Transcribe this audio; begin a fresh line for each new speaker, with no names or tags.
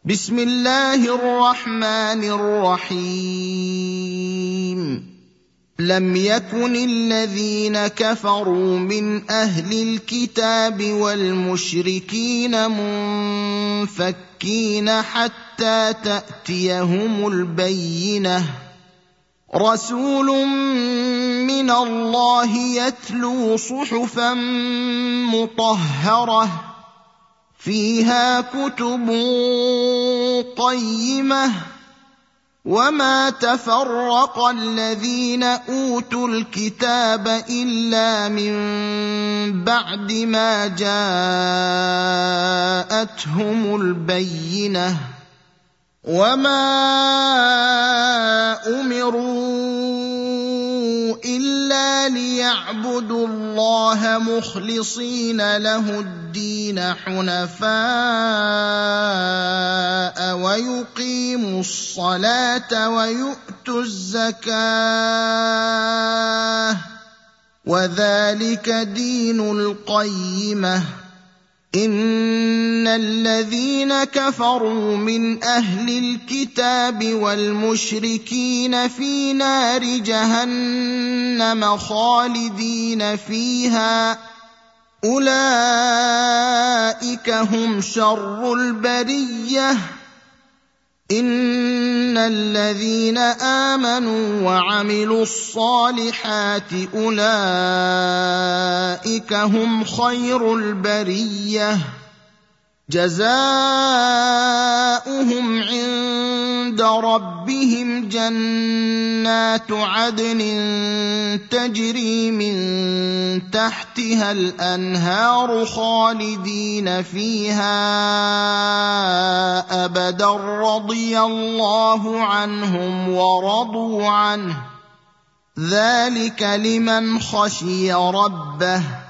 بسم الله الرحمن الرحيم. لم يكن الذين كفروا من أهل الكتاب والمشركين منفكين حتى تأتيهم البينة، رسول من الله يتلو صحفا مطهرة فيها كتب قيمة، وما تفرق الذين أوتوا الكتاب إلا من بعد ما جاءتهم البينة، وما أمروا إلا ليعبدوا الله مخلصين له الدين حنفاء ويقيموا الصلاة ويؤتوا الزكاة، وذلك دين القيمة. إن الذين كفروا من أهل الكتاب والمشركين في نار جهنم خالدين فيها، أولئك هم شر البرية. إن الذين آمنوا وعملوا الصالحات أولئك هم خير البرية، جزاؤهم عند ربهم جنات عدن تجري من تحتها الأنهار خالدين فيها أبدا، رضي الله عنهم ورضوا عنه، ذلك لمن خشي ربه.